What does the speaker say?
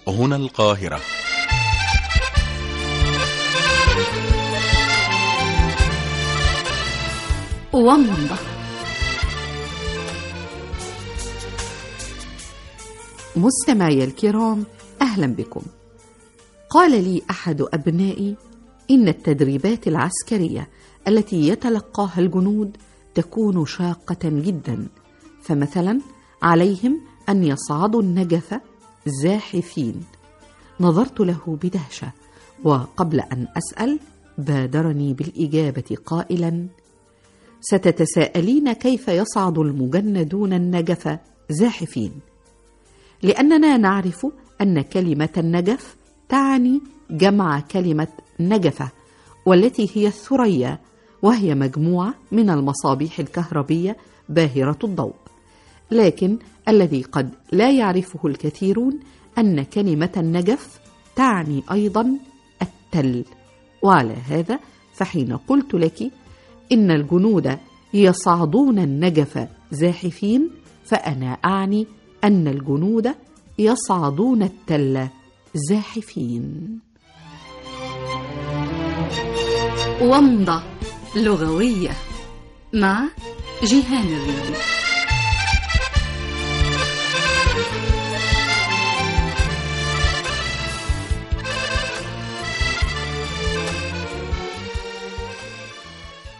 هنا القاهرة. ومضة. مستمعي الكرام، أهلا بكم. قال لي أحد أبنائي إن التدريبات العسكرية التي يتلقاها الجنود تكون شاقة جدا، فمثلا عليهم أن يصعدوا النجف زاحفين. نظرت له بدهشة، وقبل أن أسأل بادرني بالإجابة قائلا: ستتساءلين كيف يصعد المجندون النجف زاحفين؟ لأننا نعرف أن كلمة النجف تعني جمع كلمة نجفة، والتي هي الثريا، وهي مجموعة من المصابيح الكهربية باهرة الضوء. لكن الذي قد لا يعرفه الكثيرون أن كلمة النجف تعني أيضا التل. وعلى هذا فحين قلت لك إن الجنود يصعدون النجف زاحفين، فأنا أعني أن الجنود يصعدون التل زاحفين. ومضة لغوية مع جيهان الريدي.